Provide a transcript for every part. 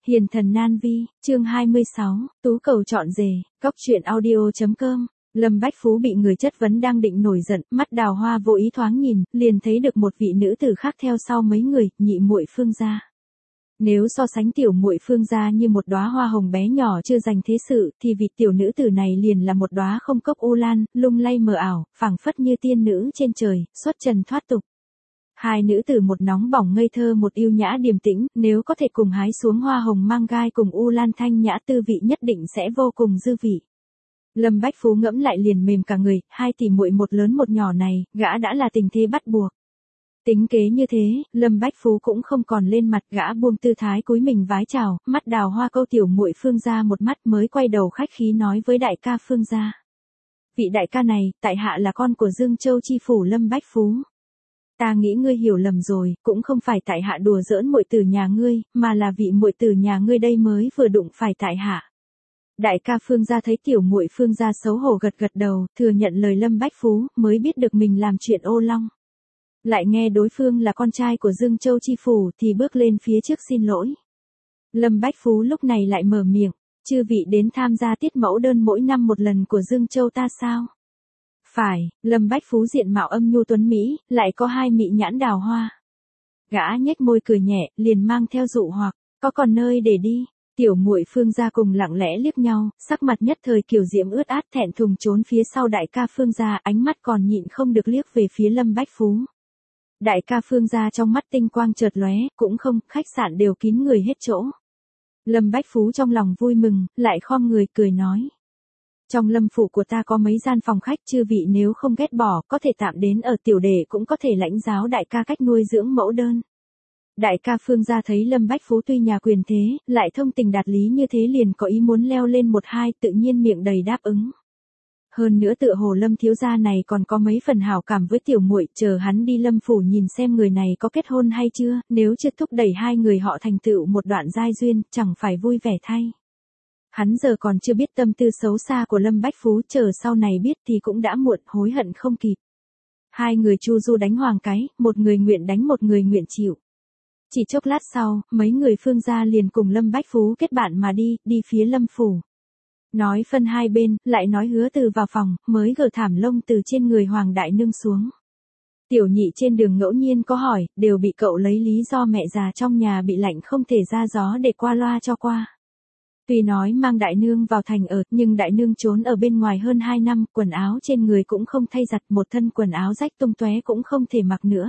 Hiền thần nan vi, chương 26, tú cầu chọn rể, cóc truyện audio.com. Lâm Bách Phú bị người chất vấn đang định nổi giận, mắt Đào Hoa vô ý thoáng nhìn, liền thấy được một vị nữ tử khác theo sau mấy người, nhị muội Phương gia. Nếu so sánh tiểu muội Phương gia như một đóa hoa hồng bé nhỏ chưa dành thế sự, thì vị tiểu nữ tử này liền là một đóa không cốc u lan, lung lay mờ ảo, phảng phất như tiên nữ trên trời, xuất trần thoát tục. Hai nữ tử một nóng bỏng ngây thơ một yêu nhã điềm tĩnh, nếu có thể cùng hái xuống hoa hồng mang gai cùng u lan thanh nhã tư vị nhất định sẽ vô cùng dư vị. Lâm Bách Phú ngẫm lại liền mềm cả người, hai tỷ muội một lớn một nhỏ này, gã đã là tình thế bắt buộc. Tính kế như thế, Lâm Bách Phú cũng không còn lên mặt, gã buông tư thái cúi mình vái chào, mắt Đào Hoa câu tiểu muội Phương gia một mắt mới quay đầu khách khí nói với đại ca Phương gia. Vị đại ca này, tại hạ là con của Dương Châu chi phủ Lâm Bách Phú. Ta nghĩ ngươi hiểu lầm rồi, cũng không phải tại hạ đùa giỡn muội tử nhà ngươi, mà là vị muội tử nhà ngươi đây mới vừa đụng phải tại hạ. Đại ca Phương gia thấy tiểu muội Phương gia xấu hổ gật gật đầu, thừa nhận lời Lâm Bách Phú, mới biết được mình làm chuyện ô long. Lại nghe đối phương là con trai của Dương Châu chi phủ thì bước lên phía trước xin lỗi. Lâm Bách Phú lúc này lại mở miệng, chư vị đến tham gia tiết mẫu đơn mỗi năm một lần của Dương Châu ta sao? Phải, Lâm Bách Phú diện mạo âm nhu tuấn Mỹ, lại có hai mị nhãn Đào Hoa. Gã nhếch môi cười nhẹ, liền mang theo dụ hoặc, có còn nơi để đi. Tiểu muội Phương gia cùng lặng lẽ liếc nhau, sắc mặt nhất thời kiểu diễm ướt át thẹn thùng trốn phía sau đại ca Phương gia, ánh mắt còn nhịn không được liếc về phía Lâm Bách Phú. Đại ca Phương gia trong mắt tinh quang chợt lóe, cũng không, khách sạn đều kín người hết chỗ. Lâm Bách Phú trong lòng vui mừng, lại khom người cười nói. Trong lâm phủ của ta có mấy gian phòng khách, chư vị nếu không ghét bỏ, có thể tạm đến ở tiểu đệ cũng có thể lãnh giáo đại ca cách nuôi dưỡng mẫu đơn. Đại ca Phương gia thấy Lâm Bách Phú tuy nhà quyền thế, lại thông tình đạt lý như thế liền có ý muốn leo lên một hai, tự nhiên miệng đầy đáp ứng. Hơn nữa tựa hồ Lâm thiếu gia này còn có mấy phần hảo cảm với tiểu muội, chờ hắn đi Lâm phủ nhìn xem người này có kết hôn hay chưa, nếu chưa thúc đẩy hai người họ thành tựu một đoạn giai duyên, chẳng phải vui vẻ thay. Hắn giờ còn chưa biết tâm tư xấu xa của Lâm Bách Phú, chờ sau này biết thì cũng đã muộn, hối hận không kịp. Hai người chu du đánh hoàng cái, một người nguyện đánh một người nguyện chịu. Chỉ chốc lát sau, mấy người Phương gia liền cùng Lâm Bách Phú kết bạn mà đi phía Lâm phủ. Nói phân hai bên, lại nói Hứa Từ vào phòng, mới gỡ thảm lông từ trên người Hoàng đại nương xuống. Tiểu nhị trên đường ngẫu nhiên có hỏi, đều bị cậu lấy lý do mẹ già trong nhà bị lạnh không thể ra gió để qua loa cho qua. Tuy nói mang đại nương vào thành ở, nhưng đại nương trốn ở bên ngoài hơn 2 năm, quần áo trên người cũng không thay giặt, một thân quần áo rách tung tóe cũng không thể mặc nữa.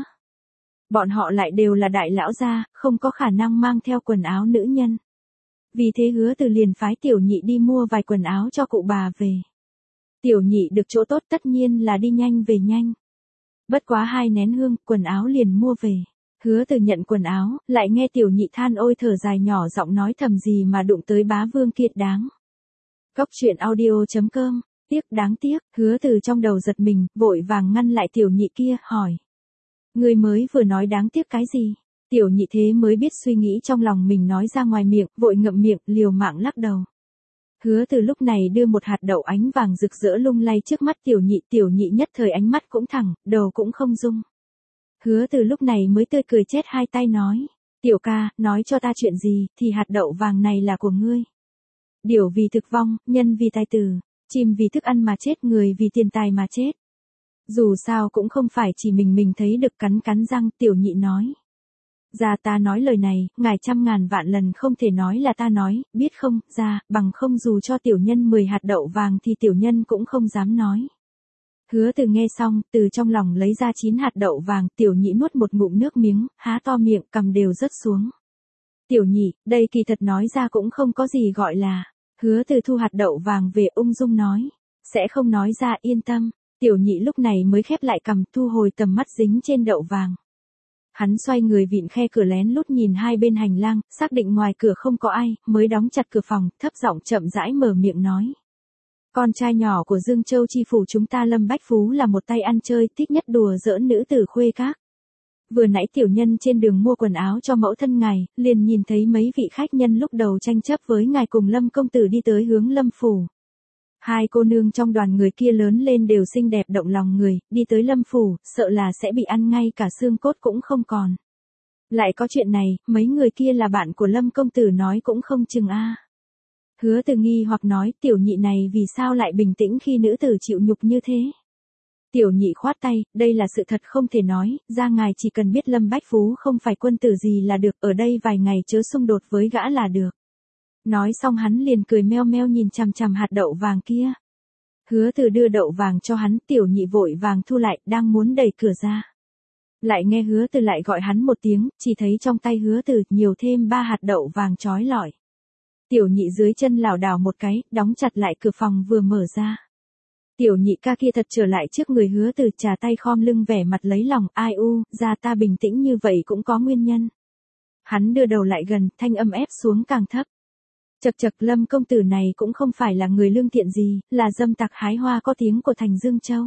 Bọn họ lại đều là đại lão gia, không có khả năng mang theo quần áo nữ nhân. Vì thế Hứa Từ liền phái tiểu nhị đi mua vài quần áo cho cụ bà về. Tiểu nhị được chỗ tốt tất nhiên là đi nhanh về nhanh. Bất quá 2 nén hương, quần áo liền mua về. Hứa Từ nhận quần áo, lại nghe tiểu nhị than ôi thở dài nhỏ giọng nói thầm gì mà đụng tới bá vương kiệt đáng. Cóc truyện audio.com, đáng tiếc, Hứa Từ trong đầu giật mình, vội vàng ngăn lại tiểu nhị kia, hỏi. Người mới vừa nói đáng tiếc cái gì? Tiểu nhị thế mới biết suy nghĩ trong lòng mình nói ra ngoài miệng, vội ngậm miệng, liều mạng lắc đầu. Hứa Từ lúc này đưa một hạt đậu ánh vàng rực rỡ lung lay trước mắt tiểu nhị nhất thời ánh mắt cũng thẳng, đầu cũng không rung. Hứa Từ lúc này mới tươi cười chết hai tay nói, tiểu ca, nói cho ta chuyện gì, thì hạt đậu vàng này là của ngươi. Điểu vì thực vong, nhân vì tài tử, chim vì thức ăn mà chết, người vì tiền tài mà chết. Dù sao cũng không phải chỉ mình thấy được, cắn răng, tiểu nhị nói. Ra ta nói lời này, ngài trăm ngàn vạn lần không thể nói là ta nói, biết không, ra, bằng không dù cho tiểu nhân 10 hạt đậu vàng thì tiểu nhân cũng không dám nói. Hứa Từ nghe xong, từ trong lòng lấy ra 9 hạt đậu vàng, tiểu nhị nuốt một ngụm nước miếng, há to miệng, cầm đều rớt xuống. Tiểu nhị, đây kỳ thật nói ra cũng không có gì gọi là. Hứa Từ thu hạt đậu vàng về ung dung nói, sẽ không nói ra, yên tâm. Tiểu nhị lúc này mới khép lại cằm, thu hồi tầm mắt dính trên đậu vàng. Hắn xoay người vịn khe cửa lén lút nhìn hai bên hành lang, xác định ngoài cửa không có ai, mới đóng chặt cửa phòng, thấp giọng chậm rãi mở miệng nói. Con trai nhỏ của Dương Châu chi phủ chúng ta Lâm Bách Phú là một tay ăn chơi, thích nhất đùa giỡn nữ tử khuê các. Vừa nãy tiểu nhân trên đường mua quần áo cho mẫu thân ngài, liền nhìn thấy mấy vị khách nhân lúc đầu tranh chấp với ngài cùng Lâm công tử đi tới hướng Lâm phủ. Hai cô nương trong đoàn người kia lớn lên đều xinh đẹp động lòng người, đi tới Lâm phủ, sợ là sẽ bị ăn ngay cả xương cốt cũng không còn. Lại có chuyện này, mấy người kia là bạn của Lâm công tử nói cũng không chừng a. Hứa Từ nghi hoặc nói, tiểu nhị này vì sao lại bình tĩnh khi nữ tử chịu nhục như thế? Tiểu nhị khoát tay, đây là sự thật không thể nói, ra ngài chỉ cần biết Lâm Bách Phú không phải quân tử gì là được, ở đây vài ngày chớ xung đột với gã là được. Nói xong hắn liền cười meo meo nhìn chằm chằm hạt đậu vàng kia. Hứa Từ đưa đậu vàng cho hắn, tiểu nhị vội vàng thu lại, đang muốn đẩy cửa ra. Lại nghe Hứa Từ lại gọi hắn một tiếng, chỉ thấy trong tay Hứa Từ nhiều thêm 3 hạt đậu vàng chói lọi. Tiểu nhị dưới chân lảo đảo một cái, đóng chặt lại cửa phòng vừa mở ra. Tiểu nhị ca kia thật trở lại trước người Hứa Từ, trà tay khom lưng vẻ mặt lấy lòng, ai u, ra ta bình tĩnh như vậy cũng có nguyên nhân. Hắn đưa đầu lại gần, thanh âm ép xuống càng thấp. Chậc chậc, Lâm công tử này cũng không phải là người lương thiện gì, là dâm tặc hái hoa có tiếng của thành Dương Châu.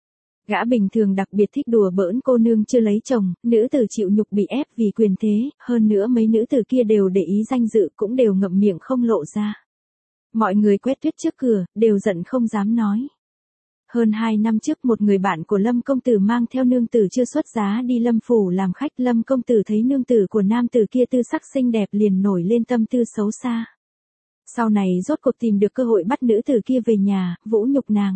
Gã bình thường đặc biệt thích đùa bỡn cô nương chưa lấy chồng, nữ tử chịu nhục bị ép vì quyền thế, hơn nữa mấy nữ tử kia đều để ý danh dự cũng đều ngậm miệng không lộ ra. Mọi người quét tuyết trước cửa, đều giận không dám nói. Hơn 2 năm trước một người bạn của Lâm công tử mang theo nương tử chưa xuất giá đi Lâm phủ làm khách, Lâm công tử thấy nương tử của nam tử kia tư sắc xinh đẹp liền nổi lên tâm tư xấu xa. Sau này rốt cuộc tìm được cơ hội bắt nữ tử kia về nhà, vũ nhục nàng.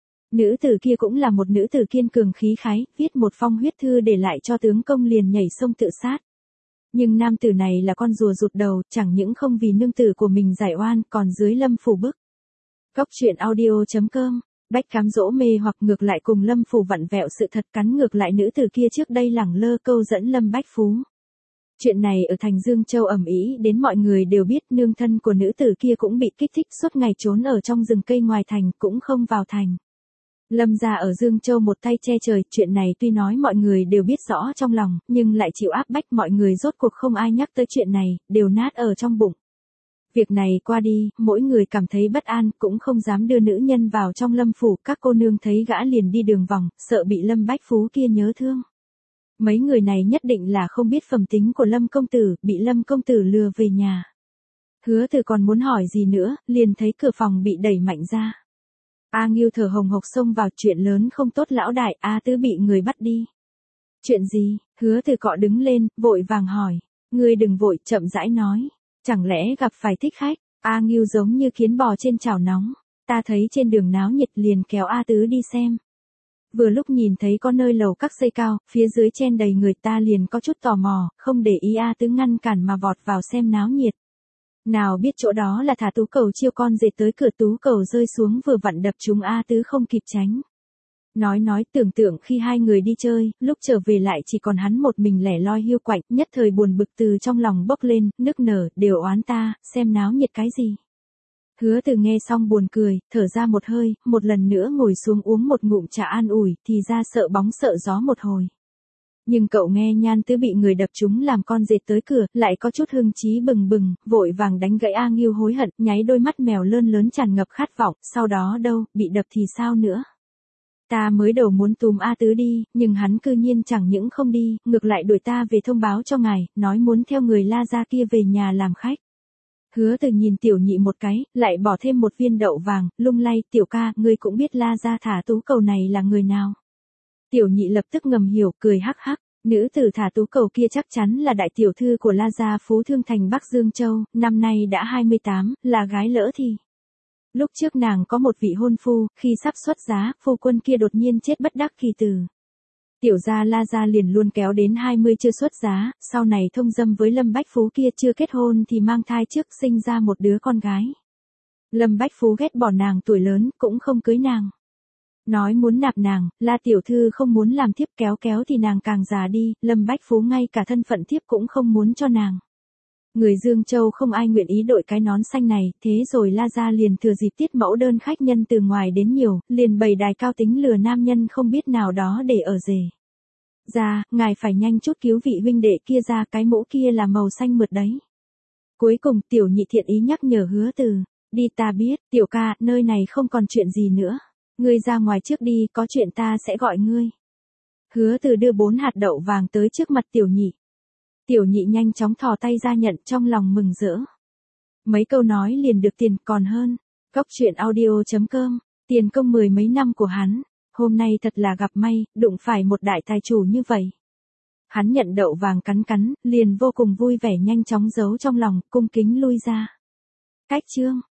Nữ tử kia cũng là một nữ tử kiên cường khí khái, viết một phong huyết thư để lại cho tướng công liền nhảy sông tự sát. Nhưng nam tử này là con rùa rụt đầu, chẳng những không vì nương tử của mình giải oan, còn dưới Lâm phủ bức. Cóc truyện audio.com, Bách cám dỗ mê hoặc ngược lại cùng Lâm phủ vặn vẹo sự thật, cắn ngược lại nữ tử kia trước đây lẳng lơ câu dẫn Lâm Bách Phú. Chuyện này ở thành Dương Châu ầm ĩ đến mọi người đều biết, nương thân của nữ tử kia cũng bị kích thích suốt ngày trốn ở trong rừng cây ngoài thành, cũng không vào thành. Lâm gia ở Dương Châu một tay che trời, chuyện này tuy nói mọi người đều biết rõ trong lòng, nhưng lại chịu áp bách, mọi người rốt cuộc không ai nhắc tới chuyện này, đều nát ở trong bụng. Việc này qua đi, mỗi người cảm thấy bất an, cũng không dám đưa nữ nhân vào trong Lâm phủ, các cô nương thấy gã liền đi đường vòng, sợ bị Lâm Bách Phú kia nhớ thương. Mấy người này nhất định là không biết phẩm tính của Lâm công tử, bị Lâm công tử lừa về nhà. Hứa Từ còn muốn hỏi gì nữa, liền thấy cửa phòng bị đẩy mạnh ra. A Ngưu thở hồng hộc xông vào, chuyện lớn không tốt lão đại, A Tứ bị người bắt đi. Chuyện gì? Hứa Từ cọ đứng lên, vội vàng hỏi. Ngươi đừng vội, chậm rãi nói. Chẳng lẽ gặp phải thích khách? A Ngưu giống như kiến bò trên chảo nóng. Ta thấy trên đường náo nhiệt liền kéo A Tứ đi xem. Vừa lúc nhìn thấy có nơi lầu các xây cao, phía dưới chen đầy người, ta liền có chút tò mò, không để ý A Tứ ngăn cản mà vọt vào xem náo nhiệt. Nào biết chỗ đó là thả tú cầu chiêu con dệt tới cửa, tú cầu rơi xuống vừa vặn đập trúng A Tứ không kịp tránh. Nói tưởng tượng khi hai người đi chơi, lúc trở về lại chỉ còn hắn một mình lẻ loi hiu quạnh, nhất thời buồn bực từ trong lòng bốc lên, nức nở, đều oán ta, xem náo nhiệt cái gì. Hứa Từ nghe xong buồn cười, thở ra một hơi, một lần nữa ngồi xuống uống một ngụm trà an ủi, thì ra sợ bóng sợ gió một hồi. Nhưng cậu nghe Nhan Tứ bị người đập trúng làm con dệt tới cửa, lại có chút hưng trí bừng bừng, vội vàng đánh gãy A Ngưu hối hận, nháy đôi mắt mèo lơn lớn tràn ngập khát vọng, sau đó đâu, bị đập thì sao nữa. Ta mới đầu muốn túm A Tứ đi, nhưng hắn cư nhiên chẳng những không đi, ngược lại đuổi ta về thông báo cho ngài, nói muốn theo người La gia kia về nhà làm khách. Hứa Từ nhìn tiểu nhị một cái, lại bỏ thêm một viên đậu vàng, lung lay, tiểu ca, ngươi cũng biết La gia thả tú cầu này là người nào. Tiểu nhị lập tức ngầm hiểu, cười hắc hắc, nữ tử thả tú cầu kia chắc chắn là đại tiểu thư của La gia Phú Thương thành Bắc Dương Châu, năm nay đã 28, là gái lỡ thì. Lúc trước nàng có một vị hôn phu, khi sắp xuất giá, phu quân kia đột nhiên chết bất đắc kỳ tử. Tiểu gia La gia liền luôn kéo đến 20 chưa xuất giá, sau này thông dâm với Lâm Bách Phú kia chưa kết hôn thì mang thai trước sinh ra một đứa con gái. Lâm Bách Phú ghét bỏ nàng tuổi lớn, cũng không cưới nàng. Nói muốn nạp nàng, La tiểu thư không muốn làm thiếp, kéo thì nàng càng già đi, Lâm Bách Phú ngay cả thân phận thiếp cũng không muốn cho nàng. Người Dương Châu không ai nguyện ý đội cái nón xanh này, thế rồi La gia liền thừa dịp tiết mẫu đơn khách nhân từ ngoài đến nhiều, liền bày đài cao tính lừa nam nhân không biết nào đó để ở rể. Ra, ngài phải nhanh chút cứu vị huynh đệ kia ra, cái mũ kia là màu xanh mượt đấy. Cuối cùng tiểu nhị thiện ý nhắc nhở Hứa Từ, đi ta biết, tiểu ca, nơi này không còn chuyện gì nữa. Ngươi ra ngoài trước đi, có chuyện ta sẽ gọi ngươi. Hứa Từ đưa 4 hạt đậu vàng tới trước mặt tiểu nhị. Tiểu nhị nhanh chóng thò tay ra nhận, trong lòng mừng rỡ. Mấy câu nói liền được tiền, còn hơn. Cóc truyện audio.com, tiền công 10 mấy năm của hắn, hôm nay thật là gặp may, đụng phải một đại tài chủ như vậy. Hắn nhận đậu vàng cắn cắn, liền vô cùng vui vẻ nhanh chóng giấu trong lòng, cung kính lui ra. Cách chương